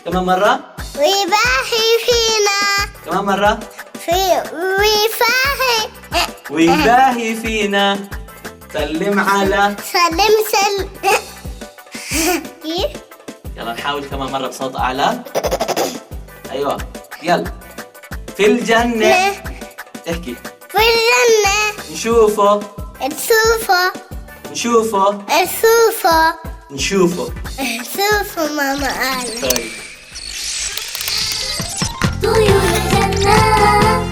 كمان مرة. ويباهي فينا. كمان مرة. ويباهي فينا. سلم على. سلم. يلا نحاول كمان مرة بصوت أعلى. أيوة يلا. في الجنة. احكي. في الجنة. نشوفه. نشوفه ماما قالت. طيب. طيور الجنة